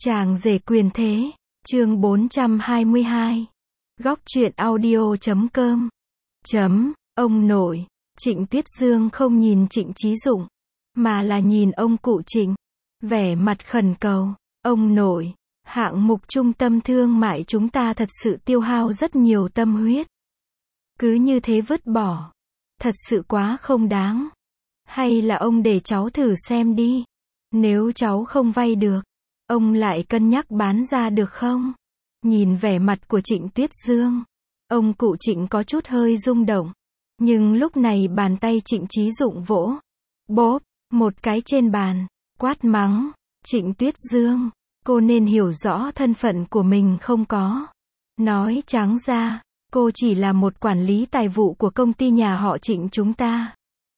Chàng rể quyền thế, chương 422. Góc truyện audio.com. Ông nội, Trịnh Tuyết Dương không nhìn Trịnh Chí Dụng, mà là nhìn ông cụ Trịnh, vẻ mặt khẩn cầu. Ông nội, hạng mục trung tâm thương mại chúng ta thật sự tiêu hao rất nhiều tâm huyết. Cứ như thế vứt bỏ, thật sự quá không đáng. Hay là ông để cháu thử xem đi. Nếu cháu không vay được, ông lại cân nhắc bán ra được không? Nhìn vẻ mặt của Trịnh Tuyết Dương, ông cụ Trịnh có chút hơi rung động. Nhưng lúc này bàn tay Trịnh Chí Dụng vỗ, bóp, một cái trên bàn, quát mắng, Trịnh Tuyết Dương, cô nên hiểu rõ thân phận của mình không có. Nói trắng ra, cô chỉ là một quản lý tài vụ của công ty nhà họ Trịnh chúng ta.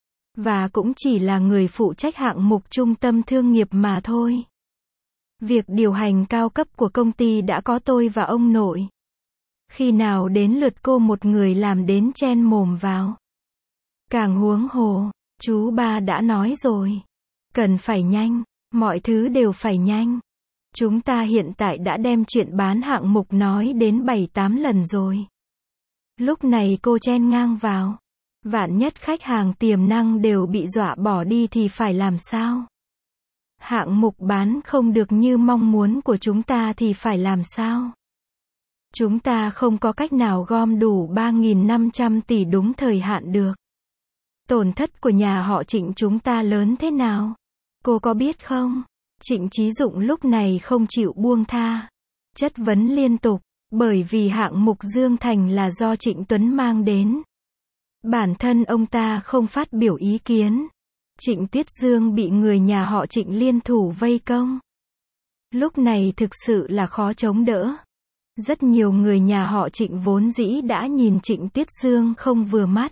Và cũng chỉ là người phụ trách hạng mục trung tâm thương nghiệp mà thôi. Việc điều hành cao cấp của công ty đã có tôi và ông nội. Khi nào đến lượt cô một người làm đến chen mồm vào. Càng huống hồ, chú ba đã nói rồi. Cần phải nhanh, mọi thứ đều phải nhanh. Chúng ta hiện tại đã đem chuyện bán hạng mục nói đến 7-8 lần rồi. Lúc này cô chen ngang vào. Vạn nhất khách hàng tiềm năng đều bị dọa bỏ đi thì phải làm sao? Hạng mục bán không được như mong muốn của chúng ta thì phải làm sao? Chúng ta không có cách nào gom đủ 3.500 tỷ đúng thời hạn được. Tổn thất của nhà họ Trịnh chúng ta lớn thế nào? Cô có biết không? Trịnh Chí Dụng lúc này không chịu buông tha. Chất vấn liên tục, bởi vì hạng mục Dương Thành là do Trịnh Tuấn mang đến. Bản thân ông ta không phát biểu ý kiến. Trịnh Tuyết Dương bị người nhà họ Trịnh liên thủ vây công. Lúc này thực sự là khó chống đỡ. Rất nhiều người nhà họ Trịnh vốn dĩ đã nhìn Trịnh Tuyết Dương không vừa mắt.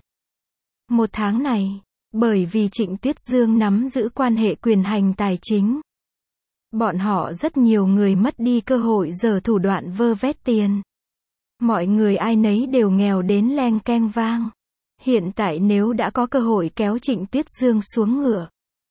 Một tháng này, bởi vì Trịnh Tuyết Dương nắm giữ quan hệ quyền hành tài chính, bọn họ rất nhiều người mất đi cơ hội giở thủ đoạn vơ vét tiền. Mọi người ai nấy đều nghèo đến leng keng vang. Hiện tại nếu đã có cơ hội kéo Trịnh Tuyết Dương xuống ngựa,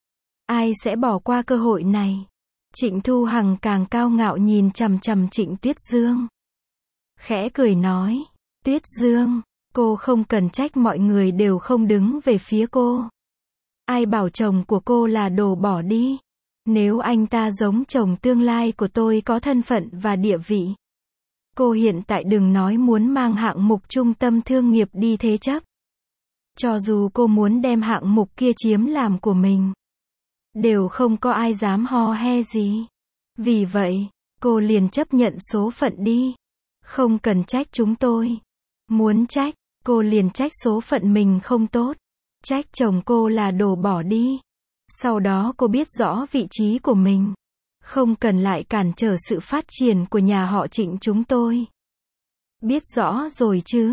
ai sẽ bỏ qua cơ hội này? Trịnh Thu Hằng càng cao ngạo nhìn chằm chằm Trịnh Tuyết Dương. Khẽ cười nói, Tuyết Dương, cô không cần trách mọi người đều không đứng về phía cô. Ai bảo chồng của cô là đồ bỏ đi? Nếu anh ta giống chồng tương lai của tôi có thân phận và địa vị. Cô hiện tại đừng nói muốn mang hạng mục trung tâm thương nghiệp đi thế chấp. Cho dù cô muốn đem hạng mục kia chiếm làm của mình, đều không có ai dám ho he gì. Vì vậy, cô liền chấp nhận số phận đi. Không cần trách chúng tôi. Muốn trách, cô liền trách số phận mình không tốt. Trách chồng cô là đồ bỏ đi. Sau đó cô biết rõ vị trí của mình. Không cần lại cản trở sự phát triển của nhà họ Trịnh chúng tôi. Biết rõ rồi chứ.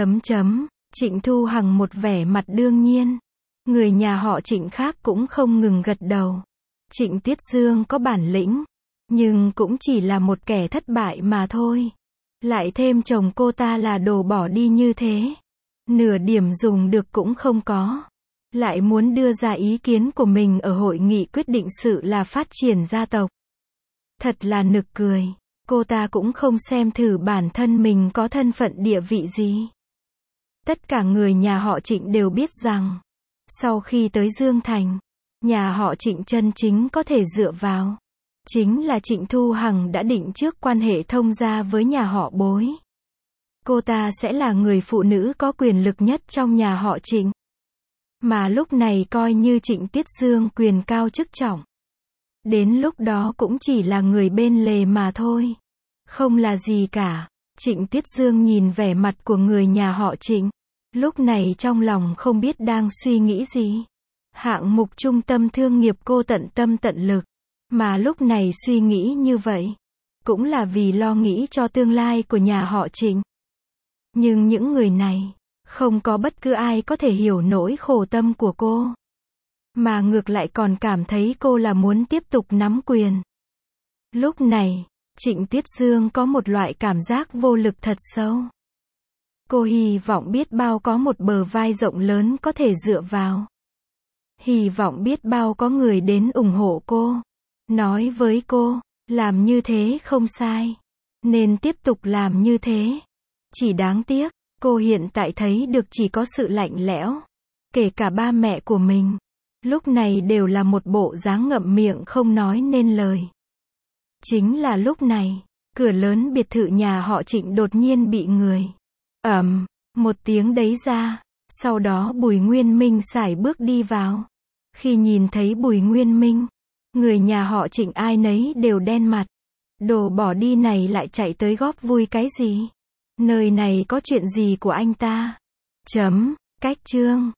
Trịnh Thu Hằng một vẻ mặt đương nhiên. Người nhà họ Trịnh khác cũng không ngừng gật đầu. Trịnh Tuyết Dương có bản lĩnh, nhưng cũng chỉ là một kẻ thất bại mà thôi. Lại thêm chồng cô ta là đồ bỏ đi như thế. Nửa điểm dùng được cũng không có. Lại muốn đưa ra ý kiến của mình ở hội nghị quyết định sự là phát triển gia tộc. Thật là nực cười. Cô ta cũng không xem thử bản thân mình có thân phận địa vị gì. Tất cả người nhà họ Trịnh đều biết rằng, sau khi tới Dương Thành, nhà họ Trịnh chân chính có thể dựa vào. Chính là Trịnh Thu Hằng đã định trước quan hệ thông gia với nhà họ Bối. Cô ta sẽ là người phụ nữ có quyền lực nhất trong nhà họ Trịnh. Mà lúc này coi như Trịnh Tuyết Dương quyền cao chức trọng. Đến lúc đó cũng chỉ là người bên lề mà thôi. Không là gì cả. Trịnh Tuyết Dương nhìn vẻ mặt của người nhà họ Trịnh. Lúc này trong lòng không biết đang suy nghĩ gì. Hạng mục trung tâm thương nghiệp cô tận tâm tận lực. Mà lúc này suy nghĩ như vậy, cũng là vì lo nghĩ cho tương lai của nhà họ Trịnh. Nhưng những người này, không có bất cứ ai có thể hiểu nỗi khổ tâm của cô. Mà ngược lại còn cảm thấy cô là muốn tiếp tục nắm quyền. Lúc này, Trịnh Tuyết Dương có một loại cảm giác vô lực thật sâu. Cô hy vọng biết bao có một bờ vai rộng lớn có thể dựa vào. Hy vọng biết bao có người đến ủng hộ cô. Nói với cô, Làm như thế không sai. Nên tiếp tục làm như thế. Chỉ đáng tiếc, cô hiện tại thấy được chỉ có sự lạnh lẽo. Kể cả ba mẹ của mình. Lúc này đều là một bộ dáng ngậm miệng không nói nên lời. Chính là lúc này, cửa lớn biệt thự nhà họ Trịnh đột nhiên bị người một tiếng đấy ra. Sau đó Bùi Nguyên Minh sải bước đi vào. Khi nhìn thấy Bùi Nguyên Minh, người nhà họ Trịnh ai nấy đều đen mặt. Đồ bỏ đi này lại chạy tới góp vui cái gì? Nơi này có chuyện gì của anh ta? Cách chương